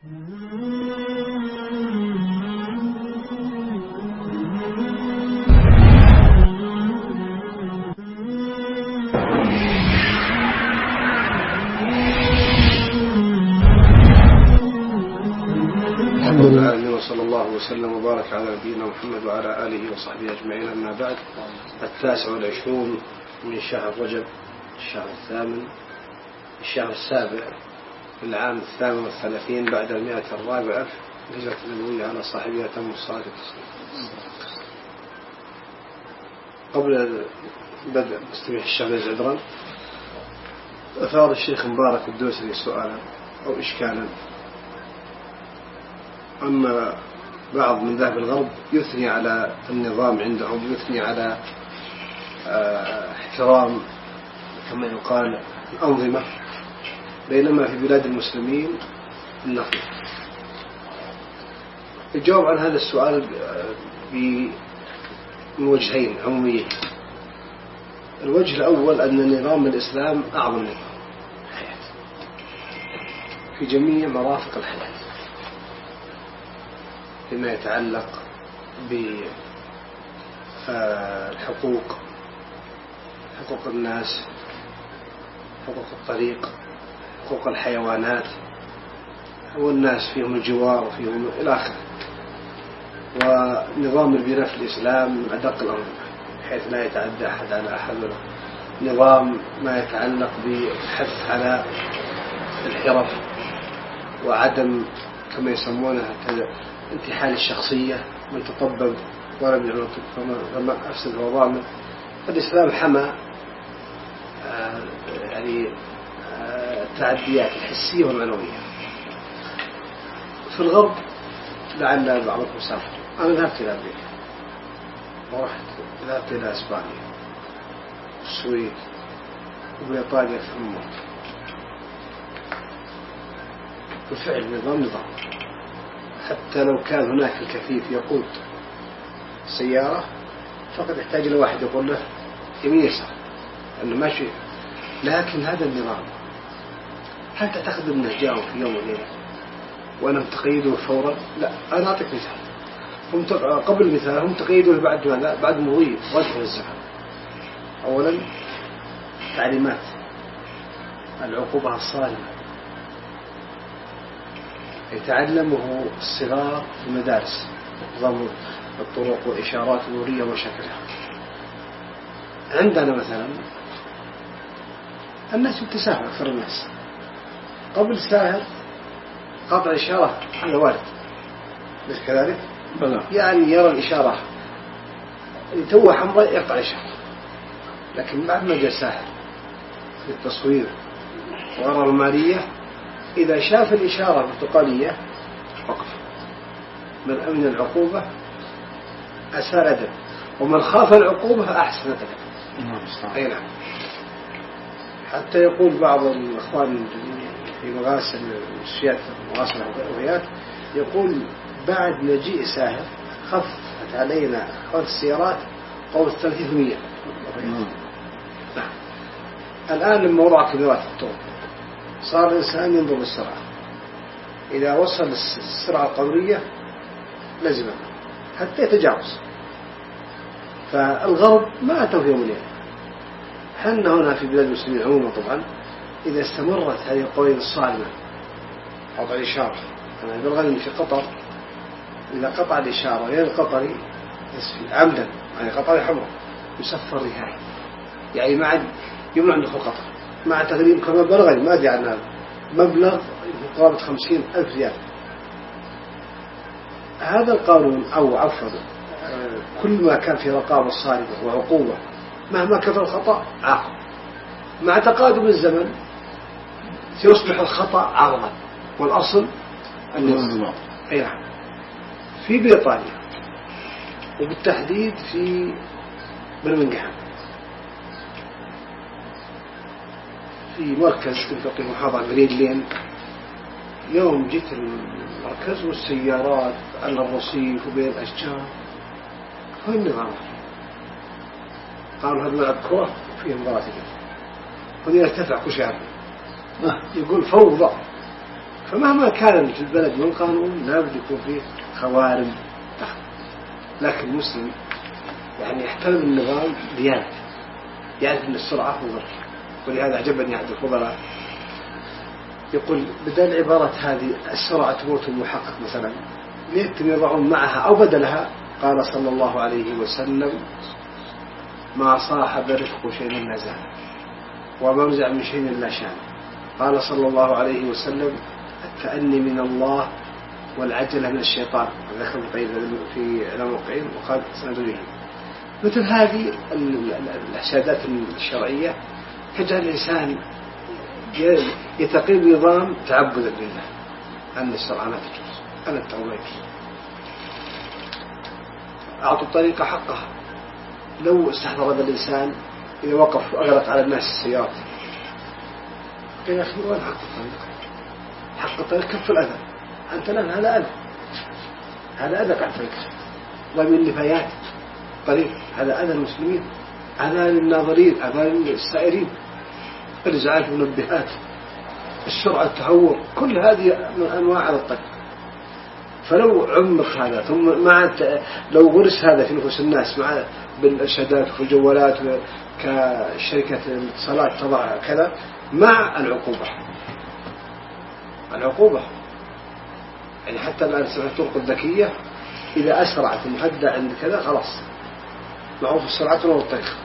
وصلى الله وسلم وبارك على نبينا محمد وعلى آله وصحبه أجمعين. أما بعد، 29 من شهر رجب، الشهر الثامن، الشهر السابع في العام 38 بعد 104 هجرة النبوية على صاحبها تم الصلاة والتسليم. قبل بدء استماع الشهر الجدران، أثار الشيخ مبارك الدوسري سؤالا أو إشكالا أما بعض من ذهب الغرب يثني على النظام عندهم، يثني على احترام كما يقال الأنظمة، بينما في بلاد المسلمين النقل. الجواب عن هذا السؤال من وجهين عموميين. الوجه الأول أن نظام الإسلام أعظم نظام الحياة في جميع مرافق الحياة، فيما يتعلق بالحقوق، حقوق الناس، حقوق الطريق، حقوق الحيوانات والناس فيهم الجوار وفيهم إلى آخره. ونظام البناء في الإسلام من أدق الأنظمة بحيث لا يتعدى أحد على أحد. نظام ما يتعلق بالحث على الحرف وعدم كما يسمونها انتحال الشخصية، من تطبب ولم يعطب فما أفسد وضامن. الإسلام حمى التعديات الحسية والمعنوية. في الغرب لعل بعضكم سافر، أنا ذهبت إلى أمريكا ورحت ذهبت إلى إسبانيا والسويد وبريطانيا في الموت. بالفعل نظام حتى لو كان هناك الكفيف يقود سيارة فقد يحتاج إلى واحد يقول له يمين يسار أنه ماشي. لكن هذا النظام هل تعتقد أنه جاءوا في يوم وليلة وأنا تقيدوا فورا؟ لا، أنا أعطيك مثال. هم قبل مثال هم تقيدوا بعد ماذا؟ بعد مضي وجه الزمان. أولا تعليمات العقوبة الصارمة يتعلمه الصغار في المدارس، نظام الطرق والإشارات النورية وشكلها. عندنا مثلا الناس يتساهل، أكثر الناس قبل ساهر قاطع إشارة هذا وارد، بس كذلك يعني يرى الإشارة توه حمراء يقطع إشارة. لكن بعد ما جاء ساهر في التصوير وغرر المالية، إذا شاف الإشارة برتقالية وقف. من أمن العقوبة أساء أدب، ومن خاف العقوبة أحسن أدب. أي نعم. حتى يقول بعض الأخوان في مغاسل الشيات مغاسل الهويات، يقول بعد مجيء ساهر خفت علينا أخوان السيارات قول 300. نعم. الآن لما وضع كاميرات الطرق صار الإنسان ينظر للسرعة، إذا وصل السرعة القمرية لازم حتى يتجاوز. فالغرب ما أتوا في يوم وليلة. حنا هنا في بلاد المسلمين عموما طبعا إذا استمرت هذه القوانين الصارمة قطع الإشارة. أنا بالغالب في قطر إذا قطع الإشارة غير القطري عمدا، يعني قطري حمراء يسفر نهائي، يعني ما عاد يمنع دخول قطر مع تغريم كما بلغني ما أدري عن مبلغ قرابة 50,000 ريال. هذا القانون أو عفوا كل ما كان في رقابة صارمة وعقوبة مهما كثر الخطأ عاقب، مع تقادم الزمن سيصبح الخطأ عرضا والأصل النظام. أي نعم. في بريطانيا وبالتحديد في برمنغهام في مركز في محافظة جرين لين، يوم جيت المركز والسيارات على الرصيف وبين الأشجار، هو النظام. قالوا هذا ملعب كرة فيه مباراة، هذا يرتفع كل شيء، يقول فوضى فمهما كان في البلد من قانون لا بد يكون فيه خوارم تحت. لكن المسلم يعني يحترم النظام ديانة، يعرف أن السرعة مضرة. ولهذا عجبني أحد الفضلاء يقول بدل العبارة هذه السرعة تموت المحقق مثلا ليتم يضعون معها أو بدلها قال صلى الله عليه وسلم ما صاحب رفق شيء إلا زان وما نزع من شيء إلا شان. قال صلى الله عليه وسلم التأني من الله والعجلة من الشيطان. ذكر في علم الوقعين وقال سندريه. مثل هذه الإرشادات الشرعية تجعل الإنسان يتقي نظام تعبدا لله أن الشرع لا تجوز أن التوبة أعطوا الطريقة حقها. لو استحضر هذا الإنسان إذا وقف وأغلق على الناس السيارات قال يا أخي وين حق الطريقة؟ حق الطريقة كف الأذى. أنت لن هذا أذى، هذا أذى قاعد فيك ومن النفايات طريق، هذا أذى المسلمين، أذى للناظرين، أذى للسائرين، الإزعاج المنبهات، السرعة، التهور، كل هذه من أنواع على الطريق. فلو عمق هذا ثم مع لو غرس هذا في نفوس الناس مع بالإرشادات وفي الجوالات كشركة الاتصالات تضع كذا مع العقوبة يعني حتى الآن سمعت الطرق الذكية إذا أسرعت المهدى عند كذا خلاص معروف السرعة والطريق.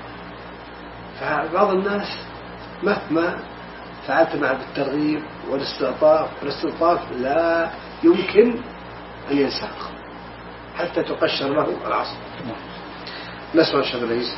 فبعض الناس مهما فعلت معه بالترغيب والاستلطاف لا يمكن أن ينساق حتى تقشر له العصر. نسمع الشيخ الرئيس.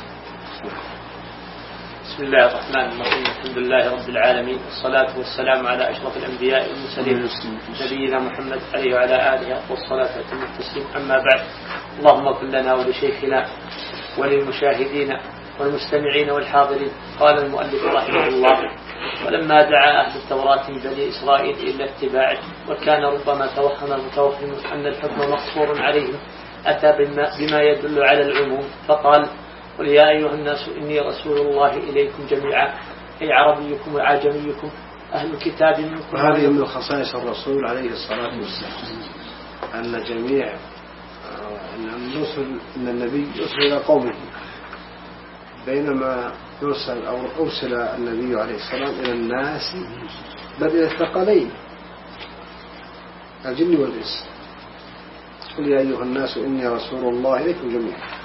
بسم الله الرحمن الرحيم. الحمد لله رب العالمين والصلاة والسلام على أشرف الأنبياء والمرسلين نبينا محمد عليه وعلى آله والصلاة والتسليم. أما بعد، اللهم اغفر لنا ولشيخنا وللمشاهدين والمستمعين والحاضرين. قال المؤلف رحمه الله: ولما دعا أهل التوراة من بني إسرائيل إلى اتباعه وكان ربما توهم المتوهم أن الحكم مقصور عليهم أتى بما يدل على العموم فقال: قل يا أيها الناس إني رسول الله إليكم جميعا أي عربيكم وعجميكم أهل الكتاب منكم. وهذه من خصائص الرسول عليه الصلاة والسلام أن جميع أن النبي يرسل إلى قومه بينما يرسل أو أرسل النبي عليه السلام إلى الناس بل إلى الثقلين الجن والإنس. قل يا أيها الناس إني رسول الله إليكم جميعا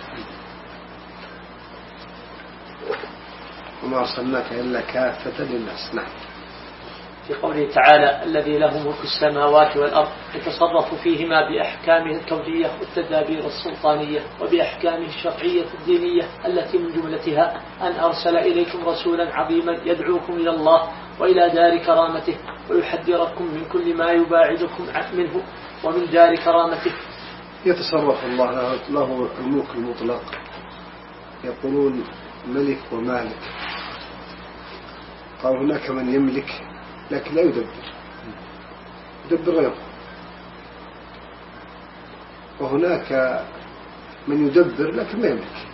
وما أرسلناك إلا كافة للناس. نعم. في قوله تعالى: الذي له ملك السماوات والأرض يتصرف فيهما بأحكامه الكونية والتدابير السلطانية وبأحكامه الشرعية الدينية التي من جملتها أن أرسل إليكم رسولا عظيما يدعوكم إلى الله وإلى دار كرامته ويحذركم من كل ما يباعدكم منه ومن دار كرامته. يتصرف الله له الملك المطلق. يقولون ملك ومالك. قال هناك من يملك لكن لا يدبر غيره، وهناك من يدبر لكن ما يملك،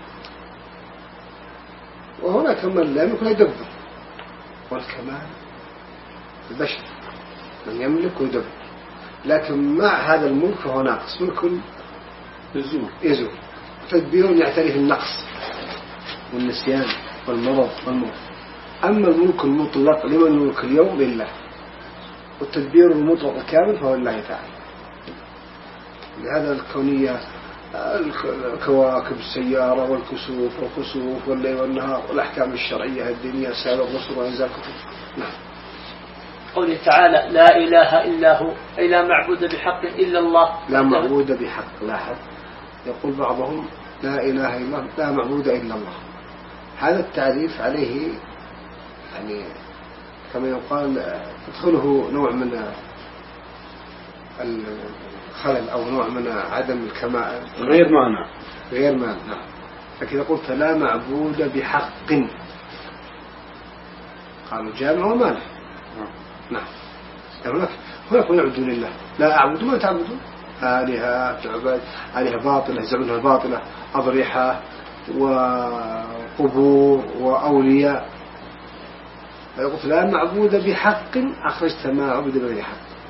وهناك من لا يملك لا يدبر. والكمال البشر من يملك ويدبر، لكن مع هذا الملك فهو ناقص، ملك يزول تدبير يعتريه النقص والنسيان والمرض والموت. أما الملك المطلق لمن الملك اليوم لله، والتدبير المطلق الكامل فهو الله تعالى. لهذا الكونية الكواكب السيارة والكسوف والخسوف والليل والنهار والأحكام الشرعية الدينية سائر الرسل وإنزال كتب. نعم. قوله تعالى: لا إله إلا هو أي لا معبود بحق إلا الله. لا معبود بحق، لا حق. يقول بعضهم لا إله إلا الله لا معبود إلا الله. هذا التعريف عليه يعني كما يقال تدخله نوع من الخلل أو نوع من عدم الكمال، غير معنى. لكن قلت لا معبود بحق قالوا جامع ومانع. نعم. هناك من يعبدون الله. لا أعبد ما تعبدون آلهة تعبد، آلهة باطلة يزعمونها باطلة، أضرحة وقبور وأولياء. فيقول لا معبود بحق أخرجت ما عبد بغير حق.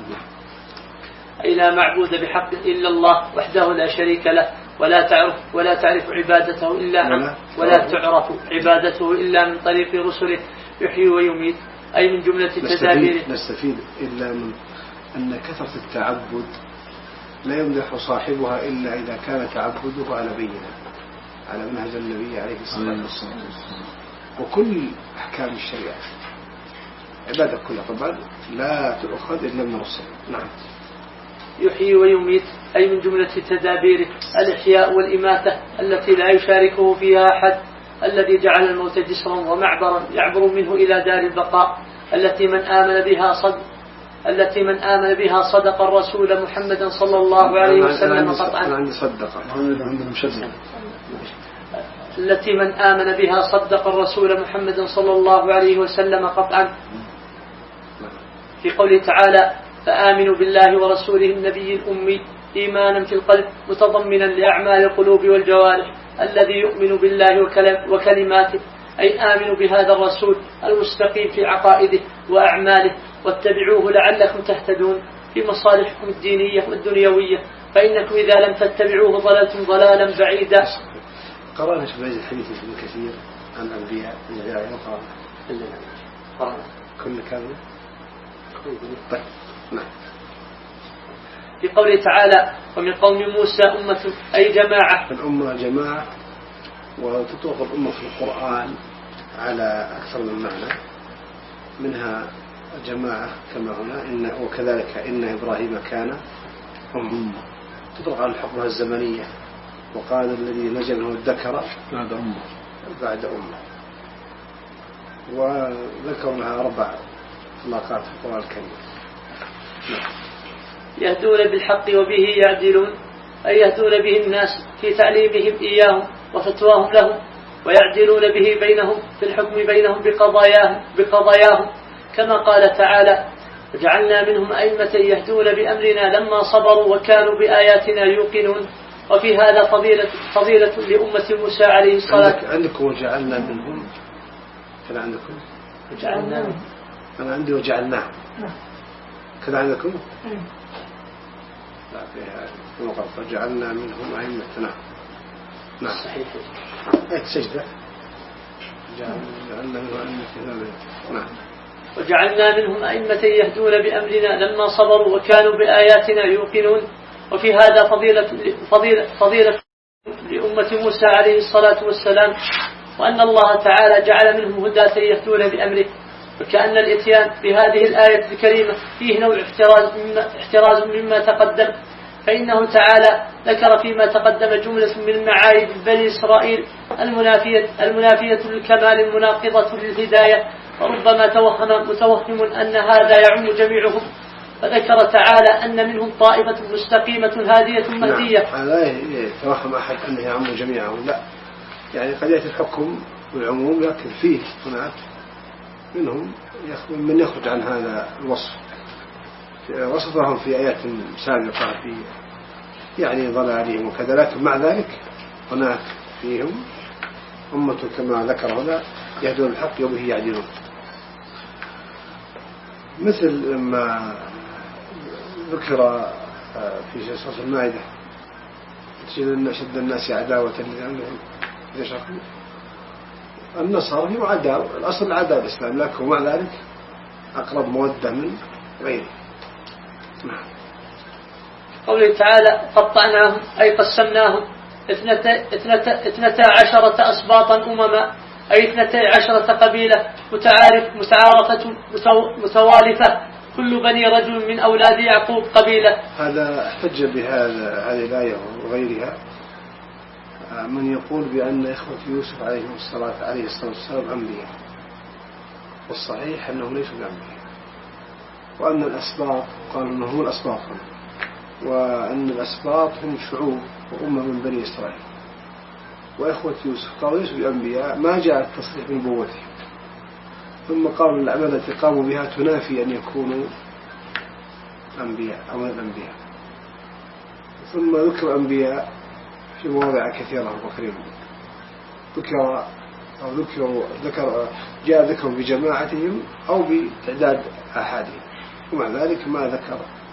أي لا معبود بحق إلا الله وحده لا شريك له ولا تعرف عبادته إلا ولا تعرف عبادته إلا من طريق رسله يحيي ويميت، أي من جملة تدابيره. نستفيد إلا من أن كثرة التعبد لا يمدح صاحبها إلا إذا كان تعبده على بينة على منهج النبي عليه الصلاة والسلام. وكل أحكام الشريعة عبادة كلها طبعا لا تؤخذ إلا من الرسل. نعم. يحيي ويميت، أي من جملة تدابيره الإحياء والإماتة التي لا يشاركه فيها أحد، الذي جعل الموت جسرا ومعبرا يعبر منه إلى دار البقاء، التي من آمن بها صدق الرسول محمدا صلى الله عليه وسلم قطعا. التي من آمن بها صدق الرسول محمدا صلى الله عليه وسلم قطعا. في قوله تعالى: فآمنوا بالله ورسوله النبي الأمي إيمانا في القلب متضمنا لأعمال القلوب والجوارح، الذي يؤمن بالله وكلماته، أي آمنوا بهذا الرسول المستقيم في عقائده وأعماله، واتبعوه لعلكم تهتدون في مصالحكم الدينية والدنيوية، فإنكم إذا لم تتبعوه ضللتم ضلالا بعيدا. قرأنا شبه الحديث ابن كثير عن الأنبياء قرأنا كل كامل. طيب. نعم. في قوله تعالى: ومن قوم موسى أمة، أي جماعة. الأمة جماعة، وتطلق الأمة في القرآن على أكثر من معنى، منها جماعة كما هنا وكذلك إن إبراهيم كان أمة، تطلق على الحقبة الزمنية، وقال الذي نجا منه الذكر بعد أمة، وذكر لها 4 إطلاقات في القرآن الكريم. يهدون بالحق وبه يعدلون، أي يهدون به الناس في تعليمهم إياهم وفتواهم لهم، ويعدلون به بينهم في الحكم بينهم بقضاياهم، كما قال تعالى: وجعلنا منهم أئمة يهدون بأمرنا لما صبروا وكانوا بآياتنا يوقنون. وفي هذا فضيلة لأمة موسى عليه الصلاة. عندكم وجعلنا منهم، كذا عندكم وجعلنا منهم، أنا عندي وجعلناهم كذا عندكم. لا فيها نقطة وجعلنا منهم أئمة. نعم صحيح. سجدة جعلنا منهم أئمة. نعم. وجعلنا منهم أئمة يهدون بأمرنا لما صبروا وكانوا بآياتنا يوقنون. وفي هذا فضيلة لأمة موسى عليه الصلاة والسلام، وأن الله تعالى جعل منهم هداة يهدون بأمره، وكأن الإتيان بهذه الآية الكريمة فيه نوع احتراز مما تقدم، فإنه تعالى ذكر فيما تقدم جملة من معايب بني إسرائيل المنافية للكمال المناقضة للهداية، وربما توهم متوهم أن هذا يعم جميعهم، فذكر تعالى أن منهم طائفة مستقيمة هادية مهدية. لا يتوهم أحد أنه يعم جميعهم، لا، يعني قد يأتي الحكم بالعموم، لكن فيه هناك منهم من يخرج عن هذا الوصف، وصفهم في آيات سابقة في يعني ضلالهم وكذا، لكن مع ذلك هناك فيهم أمة كما ذكر هنا يهدون الحق وبه يعدلون، مثل لما ذكر في سورة المائدة: شد الناس عداوة لأنهم يشركوا. النصارى هي عداوة، الأصل العداوة الإسلام، لكن مع ذلك أقرب مودة من غيره. قوله تعالى: قطعناهم أي قسمناهم 12 أسباطا أمما، أي 12 قبيلة متعارفة متوالفة، كل بني رجل من أولاد يعقوب قبيلة. هذا احتج هذه الآية وغيرها من يقول بأن إخوة يوسف عليه الصلاة والسلام أنبياء، والصحيح أنهم ليسوا أنبياء، وأن الأسباط قالوا أنهم الأسباط، وأن الأسباط هم شعوب وأمة من بني إسرائيل، وإخوة يوسف قالوا ليسوا بأنبياء، ما جاء التصريح بنبوتهم، ثم قالوا الأعمال التي قاموا بها تنافي أن يكونوا أنبياء أو من الأنبياء، ثم ذكر أنبياء في مواضع كثيرة وكريمة، جاء ذكر بجماعتهم أو بتعداد أحادهم، ومع ذلك ما ذكر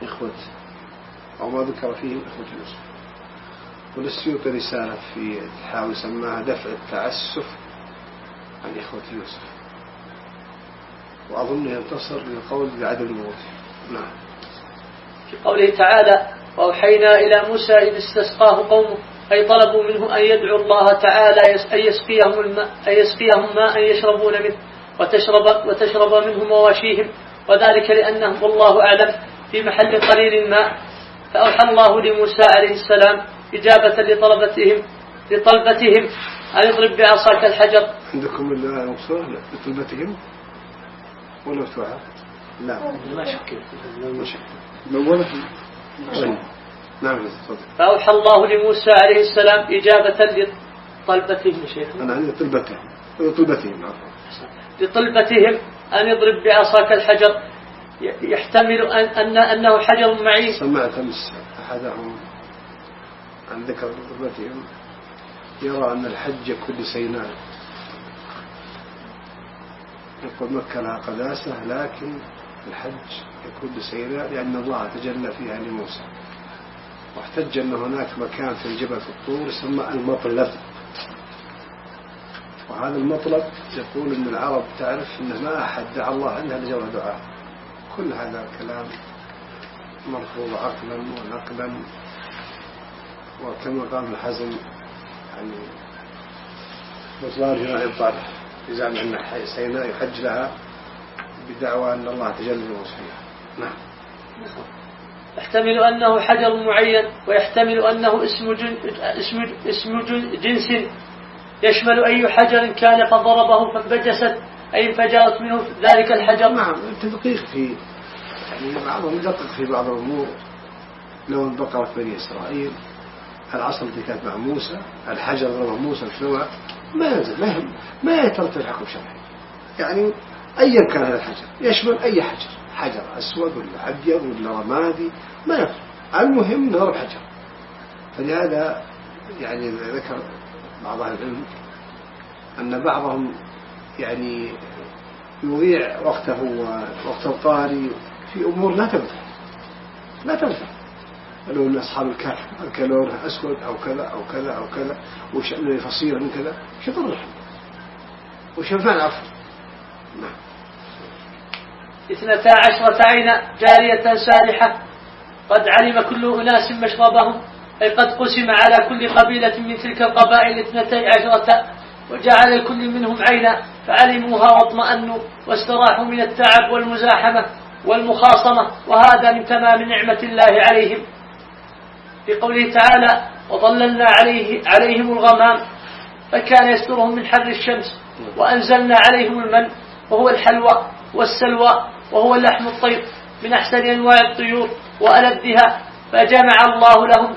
إخوة أو ما ذكر فيه إخوة يوسف. وللسيوطي رسالة في تحاول سماها دفع التعسف عن إخوة يوسف، وأظن ينتصر للقول بعدم الموت. نعم. في قوله تعالى وأوحينا إلى موسى إذ استسقاه قومه، أي طلبوا منه أن يدعو الله تعالى أن يسقيهم ماء يشربون منه وتشرب منه مواشيهم، وذلك لأنهم والله أعلم في محل قليل الماء. فأوحى الله لموسى عليه السلام إجابة لطلبتهم أن يضرب بعصاك الحجر. عندكم المقصورة لطلبتهم ولا مفتوحة؟ لا ما شك. نعم. فأوحى الله لموسى عليه السلام إجابة لطلبتهم. أنا عندي طلبتهم أن يضرب بعصاك الحجر، يحتمل أنه حجر معين. سمعت أمس أحدهم عن ذكر طلبتهم يرى أن الحج كل سيناء، يقول مكة لها قداسة لكن الحج يكون بسيناء لأن الله تجلى فيها لموسى، واحتج أن هناك مكان في الجبل في الطور يسمى المطلب، وهذا المطلب يقول أن العرب تعرف أنه ما أحد دعا الله عنها لجرى دعاء. كل هذا الكلام مرفوض عقلا ونقلا، وكما قال ابن حزم يعني بطلان هنا يبطل يزعم أن سيناء يحج لها بدعوى أن الله تجلى لموسى. نعم. يحتمل أنه حجر معين، ويحتمل أنه اسم جنس يشمل أي حجر كان قد ضربه فانبجست أي انفجرت منه ذلك الحجر. نعم. التدقيق في يعني بعضهم يدقق في بعض الأمور. لو انبقرت بني إسرائيل العصا التي كانت مع موسى، الحجر ضربه موسى في ما ينزل ما يترتب الحكم شرعي، يعني أيا كان هذا الحجر يشمل أي حجر أسود ولا أبيض ولا رمادي ما يفرق، المهم نضرب حجر. فلهذا يعني ذكر بعض أهل العلم أن بعضهم يعني يضيع وقته ووقت القارئ في أمور لا تنفع لو أن أصحاب الكهف الكلونه أسود أو كذا أو كذا أو كذا وشأنه فصيل من كذا شطر الحمد وشنفعنا عفو. 12 عينا جارية سالحة قد علم كل أناس مشربهم، أي قد قسم على كل قبيلة من تلك القبائل 12 وجعل لكل منهم عينا فعلموها واطمأنوا واستراحوا من التعب والمزاحمة والمخاصمة، وهذا من تمام نعمة الله عليهم. في قوله تعالى وظللنا عليهم الغمام فكان يسترهم من حر الشمس، وأنزلنا عليهم المن وهو الحلوى والسلوى وهو اللحم الطيب من أحسن أنواع الطيور وألذها، فجمع الله لهم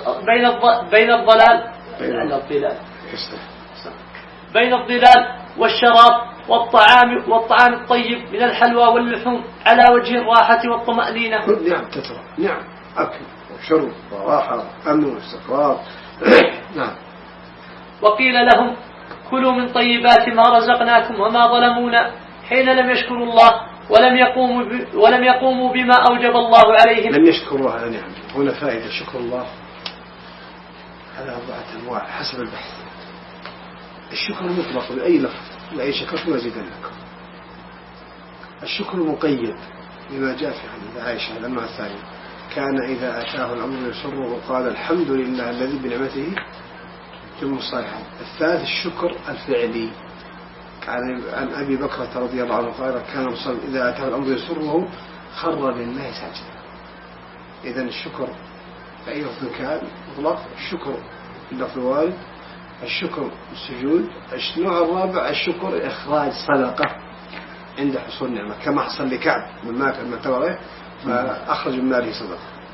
بين الظلال والشراب والطعام الطيب من الحلوى واللحوم على وجه الراحة والطمأنينة. نعم تترى نعم أكل وشرب وراحة أمن واستقرار. نعم. وقيل لهم كلوا من طيبات ما رزقناكم وما ظلمونا حين لم يشكروا الله ولم يقوموا بما أوجب الله عليهم. لم يشكروا الله على نعمه. هنا فائدة شكر الله على 4 أنواع حسب البحث. الشكر المطلق بأي لفظ لأي شكرتم أزيدنكم. الشكر المقيد بما جاء في حديث عائشة النوع الثاني كان إذا أتاه الأمر يسره قال الحمد لله الذي بنعمته تتم الصالحات. الثالث الشكر الفعلي عن أبي بكرة رضي الله عنه قال كان مصلي إذا أتاه الأمر يسره خر لله ساجدا. إذن الشكر أي لفظ كان مطلق، الشكر اللفظ الوارد، الشكر السجود. النوع الرابع الشكر إخراج صدقة عند حصول نعمة كما حصل لكعب من مات المتوره فأخرج من ماله صدقة.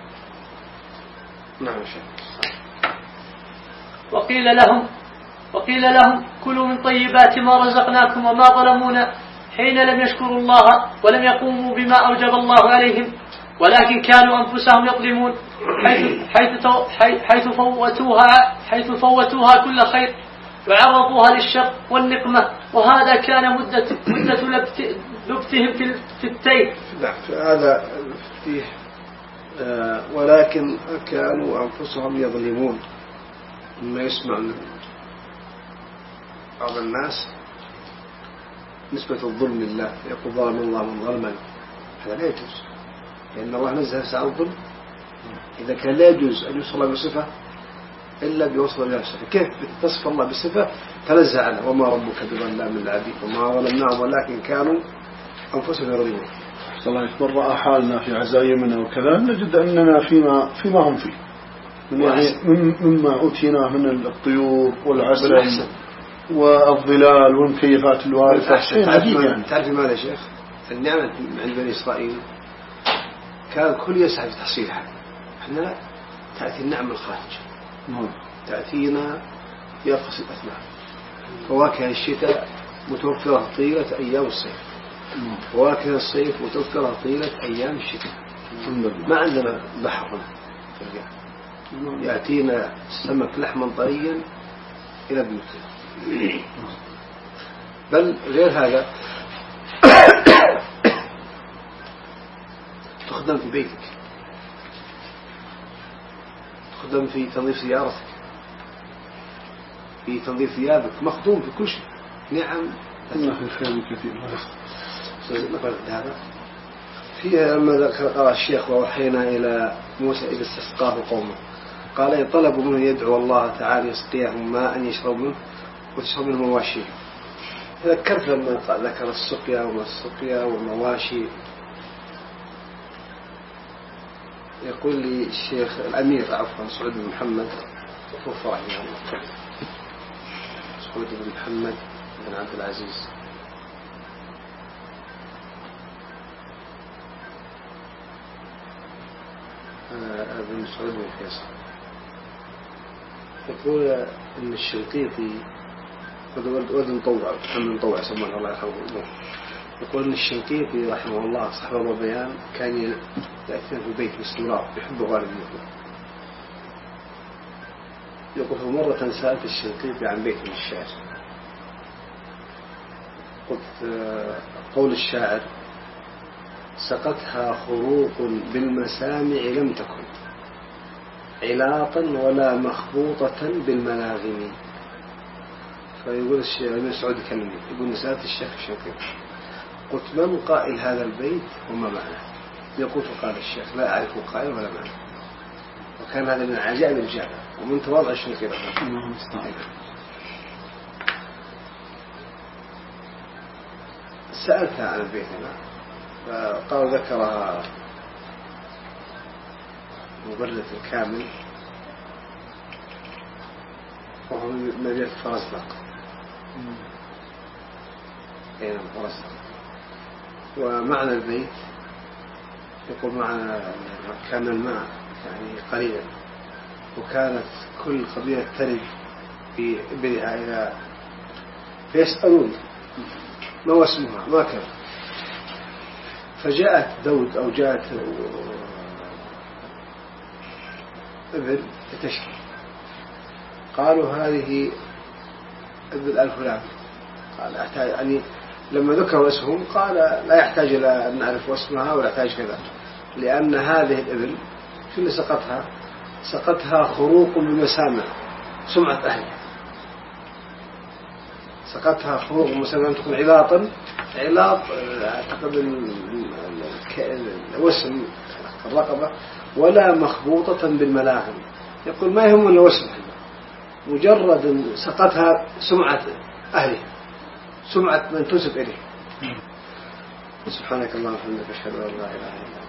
نعم شيخ. وقيل لهم كلوا من طيبات ما رزقناكم وما ظلمونا حين لم يشكروا الله ولم يقوموا بما أوجب الله عليهم ولكن كانوا أنفسهم يظلمون حيث فوتوها كل خير وعرضوها للشر والنقمة، وهذا كان مدة لبثهم في التيه. هذا فيه ولكن كانوا أنفسهم يظلمون. مما يسمع من بعض الناس نسبة الظلم لله، يقول ظلم الله من ظلما، هذا لا يجوز، لأن الله نزه عن الظلم. إذا كان لا يجوز أن يوصف الله بصفة إلا بوصف الله بصفة، كيف تصف الله بصفة تنزه عنه؟ وما ربك بظلام للعبيد وما ظلمناهم ولكن كانوا أنفسهم يظلمون. الله يكبر رأى حالنا في عزايمنا وكذا، نجد أننا فيما هم فيه مما أوتيناه من الطيور والعسل والظلال والمكيفات الوارفة. تعرف ماذا يا شيخ؟ النعمة عند بني إسرائيل كان كل يسعى في تحصيلها. احنا لا، تأتي النعمة الخارج، تأتينا في أقصى الأثناء. فواكه الشتاء متوفرة طيلة أيام الصيف، فواكه الصيف متوفرة طيلة أيام الشتاء. ما عندنا بحر يأتينا السمك لحما طريا إلى بيوتنا. بل غير هذا تخدم في بيتك، تخدم في تنظيف سيارتك، في تنظيف ثيابك، مخدوم في كل شيء. نعم الخير كثير. نقل هذا فيها لما ذكر الشيخ ووحينا إلى موسى إذ استسقاه قومه قال إن طلبوا منه يدعو الله تعالى يسقيهم ماء يشرب منه وتشرب منه مواشي. ذكرت لما ذكر السقيا والسقيا والمواشي. يقول لي الشيخ الأمير عفوا سعود بن محمد توفى رحمه الله، سعود بن محمد بن عبد العزيز، بن سعود بن فيصل، يقول إن الشنقيطي ولد مطوع محمد مطوع سماه الله يرحمه، يقول إن الشنقيطي رحمه الله صاحب البيان كان يأتي في البيت باستمرار يحب غالب المثل. يقول مرة سألت الشنقيطي عن بيت من الشعر، قلت قول الشاعر سقتها خروق بالمسامع لم تكن علاطا ولا مخبوطة بالملاغم. فيقول الشيخ ابن سعود يكلمني يقول نسألت الشيخ الشنقيطي قلت من قائل هذا البيت وما معناه؟ يقول فقال الشيخ لا أعرف قائل ولا معنى. وكان هذا من عجائب الإجابة ومن تواضع الشنقيطي. سألتها عن البيت هنا فقال ذكرها مبرد الكامل وهو مدينة فرزدق. أين فرزدق؟ ومعنى البيت يقول معنى كان الماء يعني قليلا وكانت كل قبيلة ترد في إبلها إلى فيسألون ما هو اسمها ما كان. فجاءت دود أو جاءت ابن تشكي قالوا هذه ابن الفلان. قال يعني لما ذكروا اسمهم قال لا يحتاج إلى أن نعرف اسمها ولا يحتاج كذا، لأن هذه الابل شو اللي سقتها خروق بمسامع سمعة أهلها. سقتها خروق بمسامع تكون علاطا، علاط أعتقد الوسم الرقبة، ولا مخبوطة بالملاغم. يقول ما يهم إلا وسم، مجرد سقتها سمعة أهلها، سمعة من تنسب إليه. سبحانك اللهم وبحمدك أشهد أن لا إله إلا أنت.